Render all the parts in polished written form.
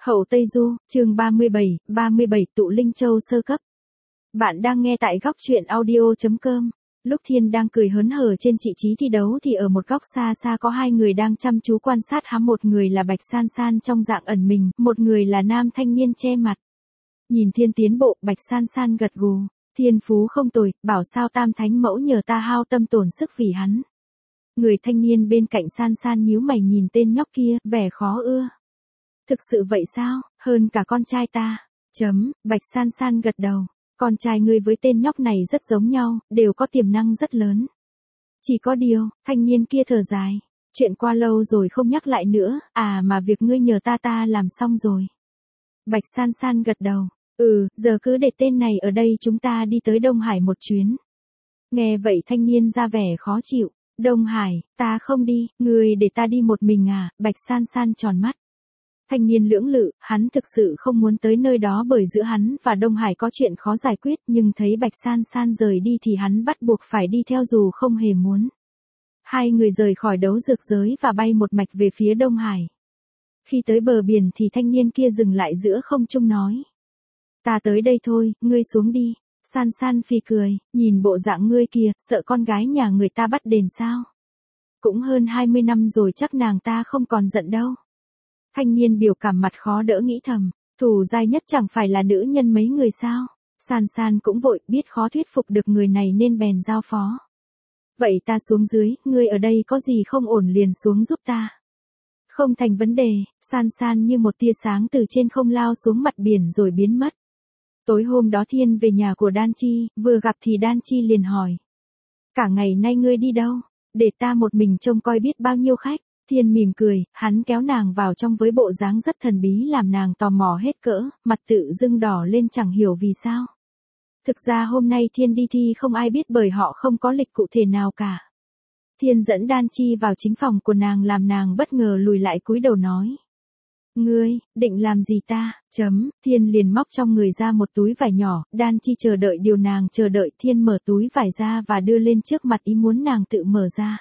Hậu Tây Du, chương 37 Tụ Linh Châu sơ cấp. Bạn đang nghe tại góc truyện audio.com. Lúc Thiên đang cười hớn hở trên vị trí thi đấu thì ở một góc xa xa có hai người đang chăm chú quan sát hắn, một người là Bạch San San trong dạng ẩn mình, một người là nam thanh niên che mặt. Nhìn Thiên tiến bộ, Bạch San San gật gù, thiên phú không tồi, bảo sao Tam Thánh Mẫu nhờ ta hao tâm tổn sức vì hắn. Người thanh niên bên cạnh San San nhíu mày nhìn tên nhóc kia, vẻ khó ưa. Thực sự vậy sao, hơn cả con trai ta. Bạch San San gật đầu, con trai ngươi với tên nhóc này rất giống nhau, đều có tiềm năng rất lớn. Chỉ có điều, thanh niên kia thở dài, chuyện qua lâu rồi không nhắc lại nữa, mà việc ngươi nhờ ta làm xong rồi. Bạch San San gật đầu, giờ cứ để tên này ở đây, chúng ta đi tới Đông Hải một chuyến. Nghe vậy thanh niên ra vẻ khó chịu, Đông Hải, ta không đi, ngươi để ta đi một mình à? Bạch San San tròn mắt. Thanh niên lưỡng lự, hắn thực sự không muốn tới nơi đó bởi giữa hắn và Đông Hải có chuyện khó giải quyết, nhưng thấy Bạch San San rời đi thì hắn bắt buộc phải đi theo dù không hề muốn. Hai người rời khỏi đấu dược giới và bay một mạch về phía Đông Hải. Khi tới bờ biển thì thanh niên kia dừng lại giữa không trung nói. Ta tới đây thôi, ngươi xuống đi. San San phì cười, nhìn bộ dạng ngươi kìa, sợ con gái nhà người ta bắt đền sao? Cũng hơn 20 năm rồi, chắc nàng ta không còn giận đâu. Thanh niên biểu cảm mặt khó đỡ nghĩ thầm, thủ giai nhất chẳng phải là nữ nhân mấy người sao? San San cũng vội, biết khó thuyết phục được người này nên bèn giao phó. Vậy ta xuống dưới, ngươi ở đây có gì không ổn liền xuống giúp ta. Không thành vấn đề, San San như một tia sáng từ trên không lao xuống mặt biển rồi biến mất. Tối hôm đó Thiên về nhà của Đan Chi, vừa gặp thì Đan Chi liền hỏi. Cả ngày nay ngươi đi đâu? Để ta một mình trông coi biết bao nhiêu khách. Thiên mỉm cười, hắn kéo nàng vào trong với bộ dáng rất thần bí làm nàng tò mò hết cỡ, mặt tự dưng đỏ lên chẳng hiểu vì sao. Thực ra hôm nay Thiên đi thi không ai biết bởi họ không có lịch cụ thể nào cả. Thiên dẫn Đan Chi vào chính phòng của nàng làm nàng bất ngờ lùi lại cúi đầu nói. Ngươi, định làm gì ta? Thiên liền móc trong người ra một túi vải nhỏ, Đan Chi chờ đợi điều nàng chờ đợi. Thiên mở túi vải ra và đưa lên trước mặt ý muốn nàng tự mở ra.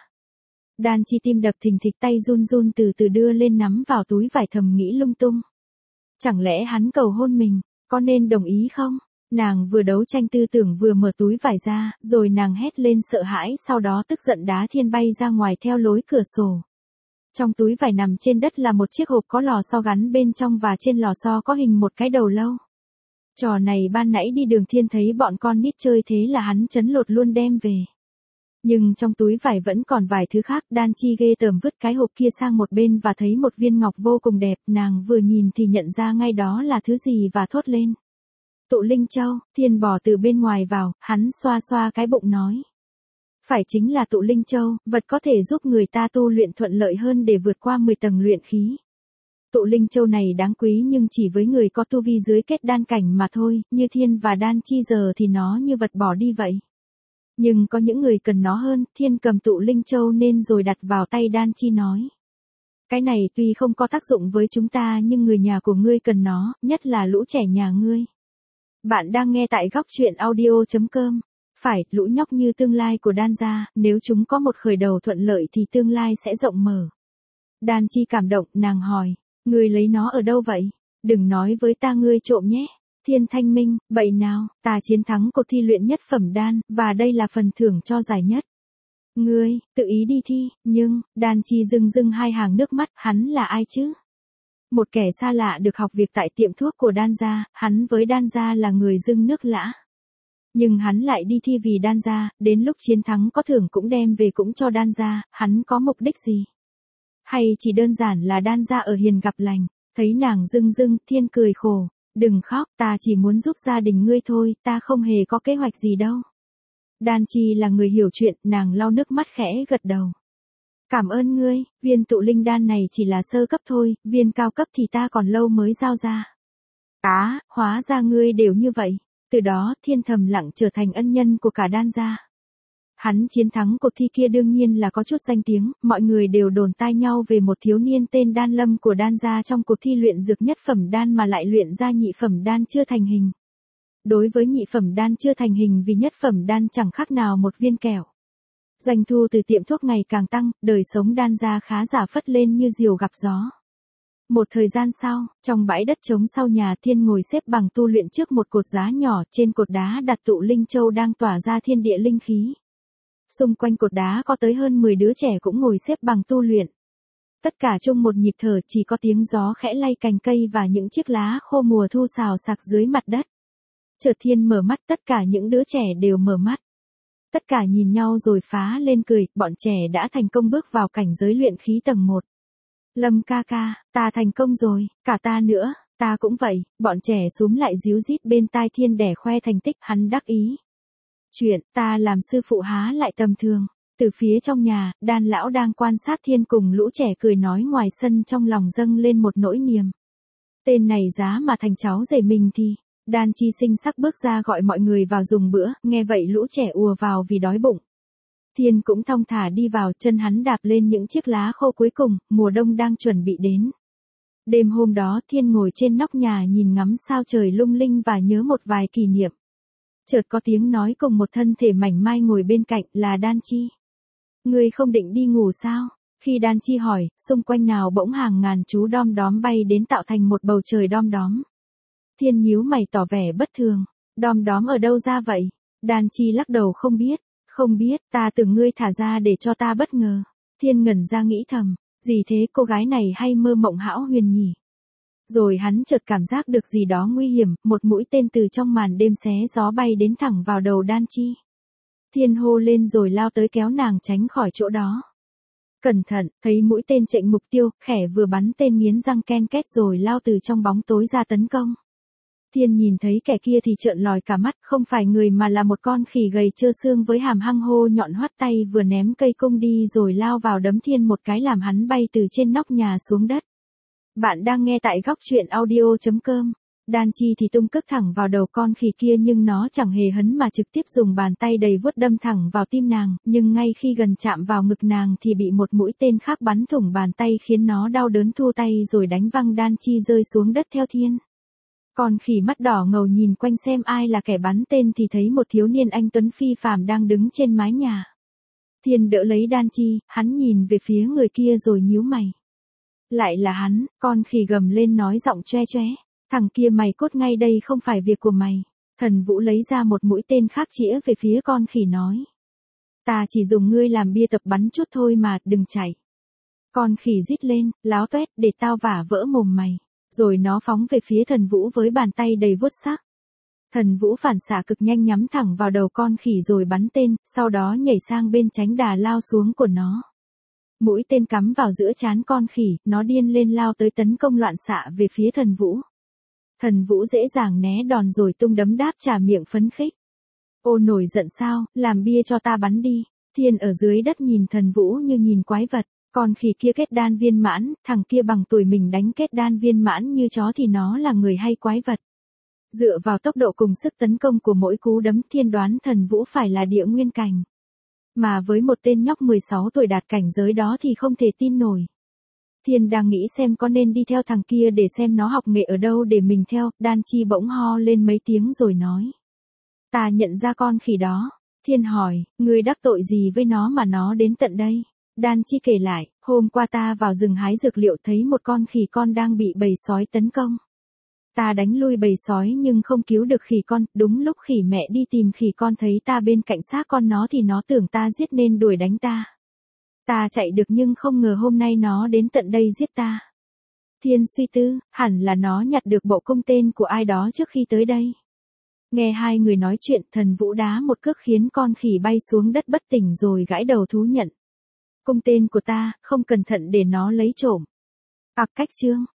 Đan Chi tim đập thình thịch, tay run run từ từ đưa lên nắm vào túi vải thầm nghĩ lung tung. Chẳng lẽ hắn cầu hôn mình, có nên đồng ý không? Nàng vừa đấu tranh tư tưởng vừa mở túi vải ra, rồi nàng hét lên sợ hãi, sau đó tức giận đá Thiên bay ra ngoài theo lối cửa sổ. Trong túi vải nằm trên đất là một chiếc hộp có lò xo gắn bên trong và trên lò xo có hình một cái đầu lâu. Trò này ban nãy đi đường Thiên thấy bọn con nít chơi thế là hắn chấn lột luôn đem về. Nhưng trong túi vải vẫn còn vài thứ khác. Đan Chi ghê tởm vứt cái hộp kia sang một bên và thấy một viên ngọc vô cùng đẹp, nàng vừa nhìn thì nhận ra ngay đó là thứ gì và thốt lên. Tụ Linh Châu. Thiên bò từ bên ngoài vào, hắn xoa xoa cái bụng nói. Phải chính là Tụ Linh Châu, vật có thể giúp người ta tu luyện thuận lợi hơn để vượt qua 10 tầng luyện khí. Tụ Linh Châu này đáng quý nhưng chỉ với người có tu vi dưới kết đan cảnh mà thôi, như Thiên và Đan Chi giờ thì nó như vật bỏ đi vậy. Nhưng có những người cần nó hơn. Thiên cầm Tụ Linh Châu nên rồi đặt vào tay Đan Chi nói. Cái này tuy không có tác dụng với chúng ta nhưng người nhà của ngươi cần nó, nhất là lũ trẻ nhà ngươi. Bạn đang nghe tại góc truyện audio.com. Phải, lũ nhóc như tương lai của Đan gia, nếu chúng có một khởi đầu thuận lợi thì tương lai sẽ rộng mở. Đan Chi cảm động, nàng hỏi, ngươi lấy nó ở đâu vậy? Đừng nói với ta ngươi trộm nhé. Thiên thanh minh, bậy nào, ta chiến thắng cuộc thi luyện nhất phẩm đan, và đây là phần thưởng cho giải nhất. Ngươi, tự ý đi thi, nhưng, Đan Chi rưng hai hàng nước mắt, hắn là ai chứ? Một kẻ xa lạ được học việc tại tiệm thuốc của Đan gia, hắn với Đan gia là người dưng nước lã. Nhưng hắn lại đi thi vì Đan gia, đến lúc chiến thắng có thưởng cũng đem về cũng cho Đan gia, hắn có mục đích gì? Hay chỉ đơn giản là Đan gia ở hiền gặp lành? Thấy nàng rưng, Thiên cười khổ. Đừng khóc, ta chỉ muốn giúp gia đình ngươi thôi, ta không hề có kế hoạch gì đâu. Đan Chi là người hiểu chuyện, nàng lau nước mắt khẽ gật đầu. Cảm ơn ngươi, viên tụ linh đan này chỉ là sơ cấp thôi, viên cao cấp thì ta còn lâu mới giao ra. Hóa ra ngươi đều như vậy. Từ đó, Thiên thầm lặng trở thành ân nhân của cả Đan gia. Hắn chiến thắng cuộc thi kia đương nhiên là có chút danh tiếng, mọi người đều đồn tai nhau về một thiếu niên tên Đan Lâm của Đan gia trong cuộc thi luyện dược nhất phẩm đan mà lại luyện ra nhị phẩm đan chưa thành hình. Đối với nhị phẩm đan chưa thành hình vì nhất phẩm đan chẳng khác nào một viên kẹo. Doanh thu từ tiệm thuốc ngày càng tăng, đời sống Đan gia khá giả phất lên như diều gặp gió. Một thời gian sau, trong bãi đất trống sau nhà, Thiên ngồi xếp bằng tu luyện trước một cột đá nhỏ, trên cột đá đặt tụ linh châu đang tỏa ra thiên địa linh khí. Xung quanh cột đá có tới hơn 10 đứa trẻ cũng ngồi xếp bằng tu luyện. Tất cả chung một nhịp thở, chỉ có tiếng gió khẽ lay cành cây và những chiếc lá khô mùa thu xào xạc dưới mặt đất. Chợt Thiên mở mắt, tất cả những đứa trẻ đều mở mắt. Tất cả nhìn nhau rồi phá lên cười, bọn trẻ đã thành công bước vào cảnh giới luyện khí tầng 1. Lâm ca ca, ta thành công rồi, cả ta nữa, ta cũng vậy, bọn trẻ xúm lại díu dít bên tai Thiên để khoe thành tích, hắn đắc ý. Chuyện, ta làm sư phụ há lại tầm thường. Từ phía trong nhà, Đan lão đang quan sát Thiên cùng lũ trẻ cười nói ngoài sân, trong lòng dâng lên một nỗi niềm. Tên này giá mà thành cháu rể mình thì. Đan Chi xinh sắc bước ra gọi mọi người vào dùng bữa, nghe vậy lũ trẻ ùa vào vì đói bụng. Thiên cũng thong thả đi vào, chân hắn đạp lên những chiếc lá khô cuối cùng, mùa đông đang chuẩn bị đến. Đêm hôm đó Thiên ngồi trên nóc nhà nhìn ngắm sao trời lung linh và nhớ một vài kỷ niệm. Chợt có tiếng nói cùng một thân thể mảnh mai ngồi bên cạnh, là Đan Chi. Ngươi không định đi ngủ sao? Khi Đan Chi hỏi, xung quanh nào bỗng hàng ngàn chú đom đóm bay đến tạo thành một bầu trời đom đóm. Thiên nhíu mày tỏ vẻ bất thường. Đom đóm ở đâu ra vậy? Đan Chi lắc đầu không biết. Không biết, ta tưởng ngươi thả ra để cho ta bất ngờ. Thiên ngẩn ra nghĩ thầm, gì thế, cô gái này hay mơ mộng hão huyền nhỉ? Rồi hắn chợt cảm giác được gì đó nguy hiểm, một mũi tên từ trong màn đêm xé gió bay đến thẳng vào đầu Đan Chi. Thiên hô lên rồi lao tới kéo nàng tránh khỏi chỗ đó. Cẩn thận, thấy mũi tên chệch mục tiêu, khẽ vừa bắn tên nghiến răng ken két rồi lao từ trong bóng tối ra tấn công. Thiên nhìn thấy kẻ kia thì trợn lòi cả mắt, không phải người mà là một con khỉ gầy trơ xương với hàm hăng hô nhọn hoắt, tay vừa ném cây cung đi rồi lao vào đấm Thiên một cái làm hắn bay từ trên nóc nhà xuống đất. Bạn đang nghe tại góc truyện audio.com. Đan Chi thì tung cước thẳng vào đầu con khỉ kia nhưng nó chẳng hề hấn mà trực tiếp dùng bàn tay đầy vuốt đâm thẳng vào tim nàng, nhưng ngay khi gần chạm vào ngực nàng thì bị một mũi tên khác bắn thủng bàn tay khiến nó đau đớn thua tay rồi đánh văng Đan Chi rơi xuống đất theo Thiên. Con khỉ mắt đỏ ngầu nhìn quanh xem ai là kẻ bắn tên thì thấy một thiếu niên anh tuấn phi phàm đang đứng trên mái nhà. Thiên đỡ lấy Đan Chi, hắn nhìn về phía người kia rồi nhíu mày. Lại là hắn, con khỉ gầm lên nói giọng choe choé. Thằng kia mày cốt ngay đây không phải việc của mày. Thần Vũ lấy ra một mũi tên khác chĩa về phía con khỉ nói. Ta chỉ dùng ngươi làm bia tập bắn chút thôi mà, đừng chạy. Con khỉ rít lên, láo toét, để tao vả vỡ mồm mày. Rồi nó phóng về phía Thần Vũ với bàn tay đầy vuốt sắc. Thần Vũ phản xạ cực nhanh nhắm thẳng vào đầu con khỉ rồi bắn tên, sau đó nhảy sang bên tránh đà lao xuống của nó. Mũi tên cắm vào giữa trán con khỉ, nó điên lên lao tới tấn công loạn xạ về phía Thần Vũ. Thần Vũ dễ dàng né đòn rồi tung đấm đáp trả miệng phấn khích. Ô nổi giận sao, làm bia cho ta bắn đi. Thiên ở dưới đất nhìn Thần Vũ như nhìn quái vật. Còn khỉ kia kết đan viên mãn, thằng kia bằng tuổi mình đánh kết đan viên mãn như chó thì nó là người hay quái vật. Dựa vào tốc độ cùng sức tấn công của mỗi cú đấm, Thiên đoán Thần Vũ phải là địa nguyên cảnh. Mà với một tên nhóc 16 tuổi đạt cảnh giới đó thì không thể tin nổi. Thiên đang nghĩ xem có nên đi theo thằng kia để xem nó học nghệ ở đâu để mình theo, Đan Chi bỗng ho lên mấy tiếng rồi nói. Ta nhận ra con khỉ đó. Thiên hỏi, ngươi đắc tội gì với nó mà nó đến tận đây? Đan Chi kể lại, hôm qua ta vào rừng hái dược liệu thấy một con khỉ con đang bị bầy sói tấn công. Ta đánh lui bầy sói nhưng không cứu được khỉ con, đúng lúc khỉ mẹ đi tìm khỉ con thấy ta bên cạnh xác con nó thì nó tưởng ta giết nên đuổi đánh ta. Ta chạy được nhưng không ngờ hôm nay nó đến tận đây giết ta. Thiên suy tư, hẳn là nó nhặt được bộ cung tên của ai đó trước khi tới đây. Nghe hai người nói chuyện, Thần Vũ đá một cước khiến con khỉ bay xuống đất bất tỉnh rồi gãi đầu thú nhận. Cung tên của ta, không cẩn thận để nó lấy trộm. Cách chương,